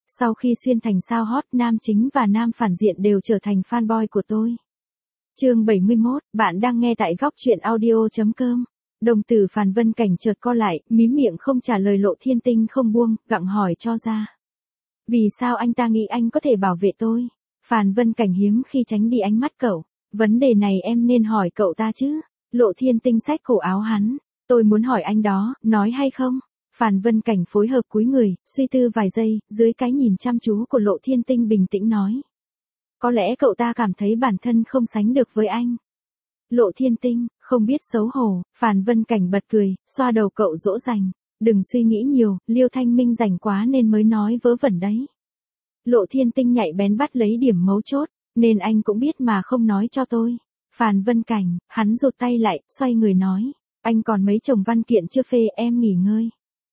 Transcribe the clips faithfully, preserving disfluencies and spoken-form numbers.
Sau khi xuyên thành sao hot, nam chính và nam phản diện đều trở thành fanboy của tôi. Chương bảy mươi mốt, bạn đang nghe tại góc truyện audio chấm com. Đồng tử Phàn Vân Cảnh chợt co lại, mím miệng không trả lời. Lộ Thiên Tinh không buông, gặng hỏi cho ra. Vì sao anh ta nghĩ anh có thể bảo vệ tôi? Phàn Vân Cảnh hiếm khi tránh đi ánh mắt cậu. Vấn đề này em nên hỏi cậu ta chứ. Lộ Thiên Tinh xách cổ áo hắn. Tôi muốn hỏi anh đó, nói hay không? Phàn Vân Cảnh phối hợp cúi người, suy tư vài giây, dưới cái nhìn chăm chú của Lộ Thiên Tinh bình tĩnh nói. Có lẽ cậu ta cảm thấy bản thân không sánh được với anh. Lộ Thiên Tinh, không biết xấu hổ. Phàn Vân Cảnh bật cười, xoa đầu cậu dỗ dành. Đừng suy nghĩ nhiều, Liêu Thanh Minh rảnh quá nên mới nói vớ vẩn đấy. Lộ Thiên Tinh nhạy bén bắt lấy điểm mấu chốt, nên anh cũng biết mà không nói cho tôi. Phàn Vân Cảnh, hắn rụt tay lại, xoay người nói. Anh còn mấy chồng văn kiện chưa phê, em nghỉ ngơi.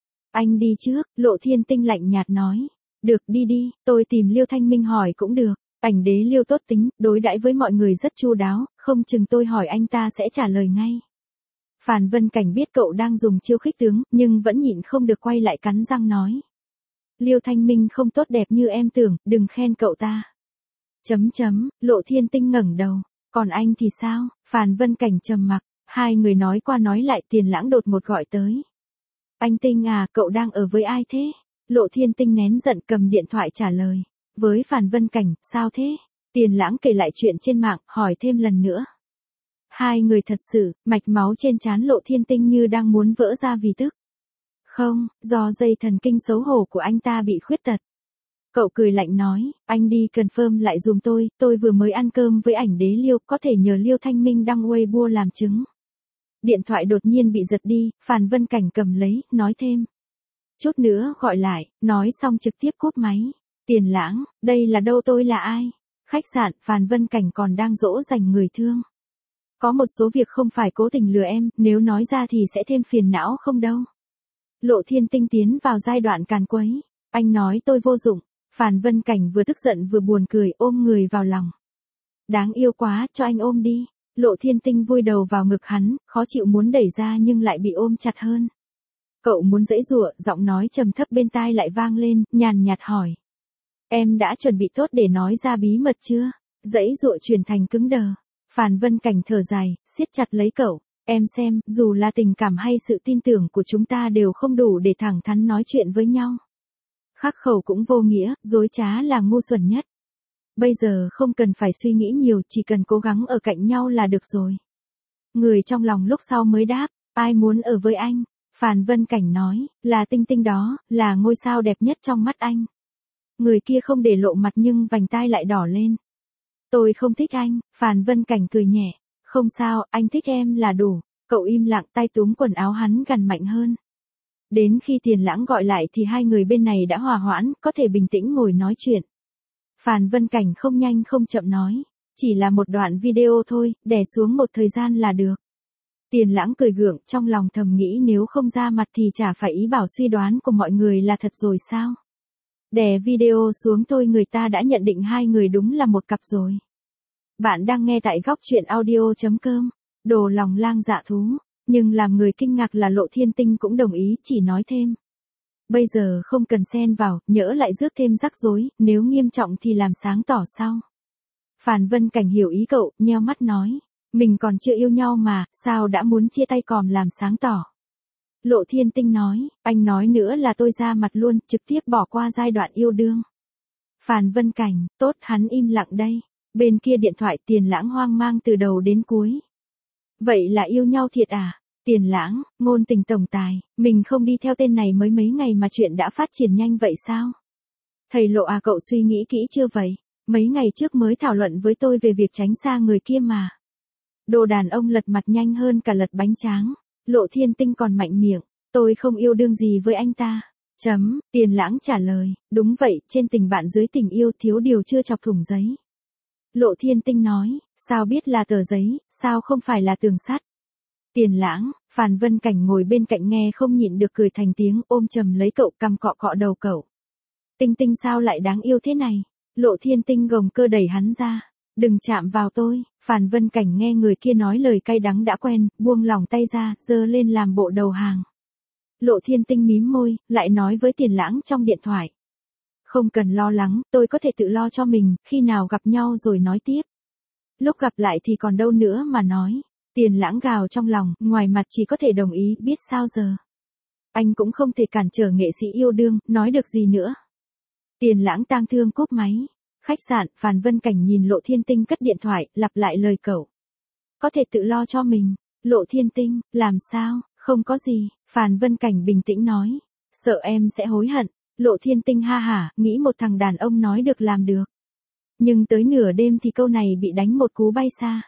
Anh đi trước, Lộ Thiên Tinh lạnh nhạt nói. Được, đi đi, tôi tìm Liêu Thanh Minh hỏi cũng được. Ảnh đế Liêu tốt tính, đối đãi với mọi người rất chu đáo, không chừng tôi hỏi anh ta sẽ trả lời ngay. Phàn Vân Cảnh biết cậu đang dùng chiêu khích tướng, nhưng vẫn nhịn không được quay lại cắn răng nói. Liêu Thanh Minh không tốt đẹp như em tưởng, đừng khen cậu ta. Chấm chấm, Lộ Thiên Tinh ngẩng đầu. Còn anh thì sao? Phàn Vân Cảnh trầm mặc, hai người nói qua nói lại. Tiền Lãng đột một gọi tới. Anh Tinh à, cậu đang ở với ai thế? Lộ Thiên Tinh nén giận cầm điện thoại trả lời. Với Phàn Vân Cảnh, sao thế? Tiền Lãng kể lại chuyện trên mạng, hỏi thêm lần nữa. Hai người thật sự, mạch máu trên trán Lộ Thiên Tinh như đang muốn vỡ ra vì tức. Không, do dây thần kinh xấu hổ của anh ta bị khuyết tật. Cậu cười lạnh nói, anh đi confirm lại dùm tôi, tôi vừa mới ăn cơm với ảnh đế Liêu, có thể nhờ Liêu Thanh Minh đăng Weibo làm chứng. Điện thoại đột nhiên bị giật đi, Phàn Vân Cảnh cầm lấy, nói thêm. Chút nữa gọi lại, nói xong trực tiếp cúp máy. Tiền Lãng, đây là đâu, tôi là ai? Khách sạn, Phàn Vân Cảnh còn đang dỗ dành người thương. Có một số việc không phải cố tình lừa em, nếu nói ra thì sẽ thêm phiền não không đâu. Lộ Thiên Tinh tiến vào giai đoạn càn quấy. Anh nói tôi vô dụng. Phàn Vân Cảnh vừa tức giận vừa buồn cười, ôm người vào lòng. Đáng yêu quá, cho anh ôm đi. Lộ Thiên Tinh vui đầu vào ngực hắn, khó chịu muốn đẩy ra nhưng lại bị ôm chặt hơn. Cậu muốn giãy giụa, giọng nói trầm thấp bên tai lại vang lên, nhàn nhạt hỏi. Em đã chuẩn bị tốt để nói ra bí mật chưa? Giãy giụa chuyển thành cứng đờ. Phàn Vân Cảnh thở dài, siết chặt lấy cậu. Em xem, dù là tình cảm hay sự tin tưởng của chúng ta đều không đủ để thẳng thắn nói chuyện với nhau. Khắc khẩu cũng vô nghĩa, dối trá là ngu xuẩn nhất. Bây giờ không cần phải suy nghĩ nhiều, chỉ cần cố gắng ở cạnh nhau là được rồi. Người trong lòng lúc sau mới đáp, ai muốn ở với anh? Phàn Vân Cảnh nói, là Tinh Tinh đó, là ngôi sao đẹp nhất trong mắt anh. Người kia không để lộ mặt nhưng vành tai lại đỏ lên. Tôi không thích anh, Phàn Vân Cảnh cười nhẹ. Không sao, anh thích em là đủ. Cậu im lặng, tay túm quần áo hắn gần mạnh hơn. Đến khi Tiền Lãng gọi lại thì hai người bên này đã hòa hoãn, có thể bình tĩnh ngồi nói chuyện. Phàn Vân Cảnh không nhanh không chậm nói. Chỉ là một đoạn video thôi, đè xuống một thời gian là được. Tiền Lãng cười gượng, trong lòng thầm nghĩ nếu không ra mặt thì chả phải ý bảo suy đoán của mọi người là thật rồi sao. Đè video xuống thôi người ta đã nhận định hai người đúng là một cặp rồi. Bạn đang nghe tại góc truyện audio chấm com. Đồ lòng lang dạ thú. Nhưng làm người kinh ngạc là Lộ Thiên Tinh cũng đồng ý, chỉ nói thêm. Bây giờ không cần xen vào, nhỡ lại rước thêm rắc rối, nếu nghiêm trọng thì làm sáng tỏ sau. Phàn Vân Cảnh hiểu ý cậu, nheo mắt nói. Mình còn chưa yêu nhau mà, sao đã muốn chia tay còm làm sáng tỏ. Lộ Thiên Tinh nói, anh nói nữa là tôi ra mặt luôn, trực tiếp bỏ qua giai đoạn yêu đương. Phàn Vân Cảnh, tốt, hắn im lặng đây. Bên kia điện thoại Tiền Lãng hoang mang từ đầu đến cuối. Vậy là yêu nhau thiệt à? Tiền Lãng, ngôn tình tổng tài, mình không đi theo tên này mới mấy ngày mà chuyện đã phát triển nhanh vậy sao? Thầy Lộ à, cậu suy nghĩ kỹ chưa vậy? Mấy ngày trước mới thảo luận với tôi về việc tránh xa người kia mà. Đồ đàn ông lật mặt nhanh hơn cả lật bánh tráng. Lộ Thiên Tinh còn mạnh miệng, tôi không yêu đương gì với anh ta. Chấm, Tiền Lãng trả lời, đúng vậy, trên tình bạn dưới tình yêu thiếu điều chưa chọc thủng giấy. Lộ Thiên Tinh nói, sao biết là tờ giấy, sao không phải là tường sắt. Tiền Lãng, Phàn Vân Cảnh ngồi bên cạnh nghe không nhịn được cười thành tiếng, ôm chầm lấy cậu, cằm cọ cọ đầu cậu. Tinh Tinh sao lại đáng yêu thế này? Lộ Thiên Tinh gồng cơ đẩy hắn ra. Đừng chạm vào tôi. Phàn Vân Cảnh nghe người kia nói lời cay đắng đã quen, buông lỏng tay ra, giơ lên làm bộ đầu hàng. Lộ Thiên Tinh mím môi, lại nói với Tiền Lãng trong điện thoại. Không cần lo lắng, tôi có thể tự lo cho mình, khi nào gặp nhau rồi nói tiếp. Lúc gặp lại thì còn đâu nữa mà nói. Tiền Lãng gào trong lòng, ngoài mặt chỉ có thể đồng ý, biết sao giờ. Anh cũng không thể cản trở nghệ sĩ yêu đương, nói được gì nữa. Tiền Lãng tang thương cúp máy. Khách sạn, Phàn Vân Cảnh nhìn Lộ Thiên Tinh cất điện thoại, lặp lại lời cậu. Có thể tự lo cho mình. Lộ Thiên Tinh, làm sao, không có gì, Phàn Vân Cảnh bình tĩnh nói. Sợ em sẽ hối hận. Lộ Thiên Tinh ha hả, nghĩ một thằng đàn ông nói được làm được. Nhưng tới nửa đêm thì câu này bị đánh một cú bay xa.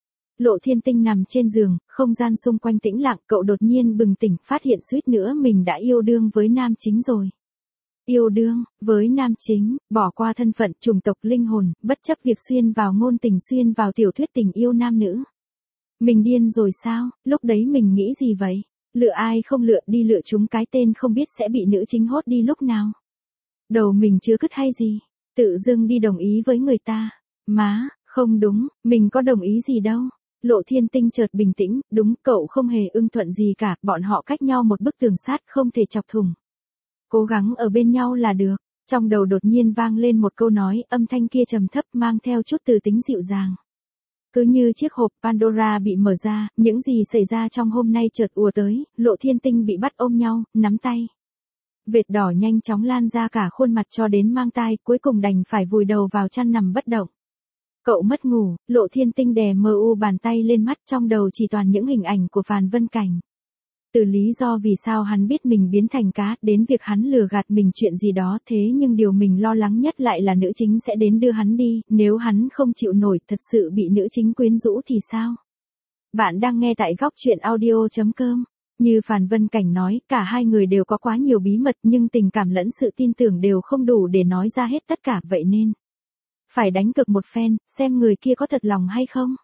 Lộ Thiên Tinh nằm trên giường, không gian xung quanh tĩnh lặng, cậu đột nhiên bừng tỉnh, phát hiện suýt nữa mình đã yêu đương với nam chính rồi. Yêu đương, với nam chính, bỏ qua thân phận, chủng tộc, linh hồn, bất chấp việc xuyên vào ngôn tình, xuyên vào tiểu thuyết tình yêu nam nữ. Mình điên rồi sao, lúc đấy mình nghĩ gì vậy? Lựa ai không lựa, đi lựa chúng cái tên không biết sẽ bị nữ chính hốt đi lúc nào. Đầu mình chưa cứt hay gì, tự dưng đi đồng ý với người ta. Má, không đúng, mình có đồng ý gì đâu. Lộ Thiên Tinh chợt bình tĩnh, đúng, cậu không hề ưng thuận gì cả, bọn họ cách nhau một bức tường sắt không thể chọc thủng. Cố gắng ở bên nhau là được. Trong đầu đột nhiên vang lên một câu nói, âm thanh kia trầm thấp mang theo chút từ tính dịu dàng. Cứ như chiếc hộp Pandora bị mở ra, những gì xảy ra trong hôm nay chợt ùa tới, Lộ Thiên Tinh bị bắt ôm nhau, nắm tay. Vệt đỏ nhanh chóng lan ra cả khuôn mặt cho đến mang tai, cuối cùng đành phải vùi đầu vào chăn nằm bất động. Cậu mất ngủ, Lộ Thiên Tinh đè mờ u bàn tay lên mắt, trong đầu chỉ toàn những hình ảnh của Phàn Vân Cảnh. Từ lý do vì sao hắn biết mình biến thành cá, đến việc hắn lừa gạt mình chuyện gì đó, thế nhưng điều mình lo lắng nhất lại là nữ chính sẽ đến đưa hắn đi, nếu hắn không chịu nổi, thật sự bị nữ chính quyến rũ thì sao? Bạn đang nghe tại góc truyện audio chấm com. Như Phàn Vân Cảnh nói, cả hai người đều có quá nhiều bí mật nhưng tình cảm lẫn sự tin tưởng đều không đủ để nói ra hết tất cả, vậy nên phải đánh cược một phen, xem người kia có thật lòng hay không.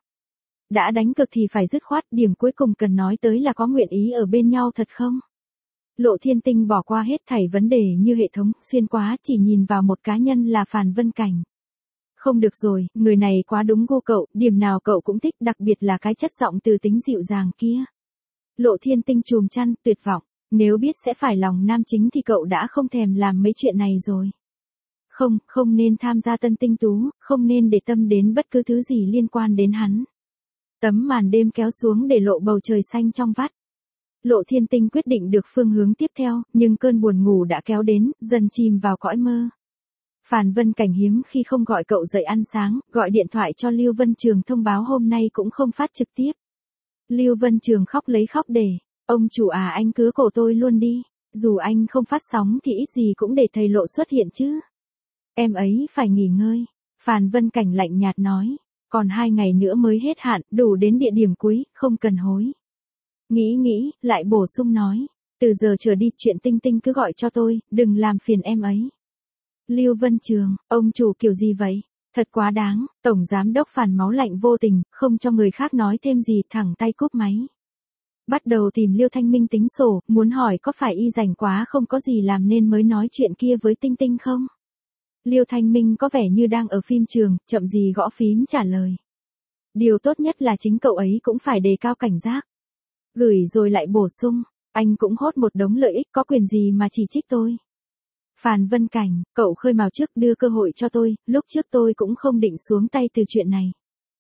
Đã đánh cược thì phải dứt khoát, điểm cuối cùng cần nói tới là có nguyện ý ở bên nhau thật không? Lộ Thiên Tinh bỏ qua hết thảy vấn đề như hệ thống, xuyên quá, chỉ nhìn vào một cá nhân là Phàn Vân Cảnh. Không được rồi, người này quá đúng gu cậu, điểm nào cậu cũng thích, đặc biệt là cái chất giọng từ tính dịu dàng kia. Lộ Thiên Tinh chùm chăn, tuyệt vọng, nếu biết sẽ phải lòng nam chính thì cậu đã không thèm làm mấy chuyện này rồi. Không, không nên tham gia Tân Tinh Tú, không nên để tâm đến bất cứ thứ gì liên quan đến hắn. Tấm màn đêm kéo xuống để lộ bầu trời xanh trong vắt. Lộ Thiên Tinh quyết định được phương hướng tiếp theo, nhưng cơn buồn ngủ đã kéo đến, dần chìm vào cõi mơ. Phàn Vân Cảnh hiếm khi không gọi cậu dậy ăn sáng, gọi điện thoại cho Lưu Vân Trường thông báo hôm nay cũng không phát trực tiếp. Lưu Vân Trường khóc lấy khóc để, ông chủ à, anh cứ cổ tôi luôn đi, dù anh không phát sóng thì ít gì cũng để thầy Lộ xuất hiện chứ. Em ấy phải nghỉ ngơi, Phàn Vân Cảnh lạnh nhạt nói, còn hai ngày nữa mới hết hạn, đủ đến địa điểm cuối, không cần hối. Nghĩ nghĩ, lại bổ sung nói, từ giờ trở đi chuyện Tinh Tinh cứ gọi cho tôi, đừng làm phiền em ấy. Lưu Vân Trường, ông chủ kiểu gì vậy? Thật quá đáng, Tổng Giám Đốc Phàn máu lạnh vô tình, không cho người khác nói thêm gì, thẳng tay cúp máy. Bắt đầu tìm Liêu Thanh Minh tính sổ, muốn hỏi có phải y rảnh quá không có gì làm nên mới nói chuyện kia với Tinh Tinh không? Liêu Thanh Minh có vẻ như đang ở phim trường, chậm gì gõ phím trả lời. Điều tốt nhất là chính cậu ấy cũng phải đề cao cảnh giác. Gửi rồi lại bổ sung, anh cũng hốt một đống lợi ích, có quyền gì mà chỉ trích tôi. Phàn Vân Cảnh, cậu khơi mào trước đưa cơ hội cho tôi, lúc trước tôi cũng không định xuống tay từ chuyện này.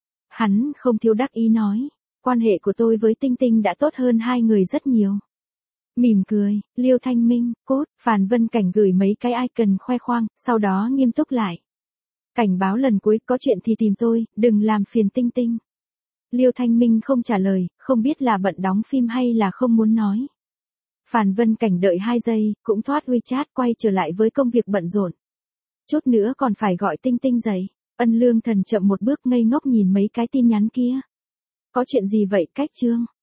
Hắn không thiếu đắc ý nói, quan hệ của tôi với Tinh Tinh đã tốt hơn hai người rất nhiều. Mỉm cười, Liêu Thanh Minh, cốt, Phàn Vân Cảnh gửi mấy cái icon khoe khoang, sau đó nghiêm túc lại. Cảnh báo lần cuối, có chuyện thì tìm tôi, đừng làm phiền Tinh Tinh. Liêu Thanh Minh không trả lời, không biết là bận đóng phim hay là không muốn nói. Phàn Vân Cảnh đợi hai giây, cũng thoát WeChat quay trở lại với công việc bận rộn. Chút nữa còn phải gọi Tinh Tinh dậy. Ân Lương Thần chậm một bước ngây ngốc nhìn mấy cái tin nhắn kia. Có chuyện gì vậy, Cách Trương?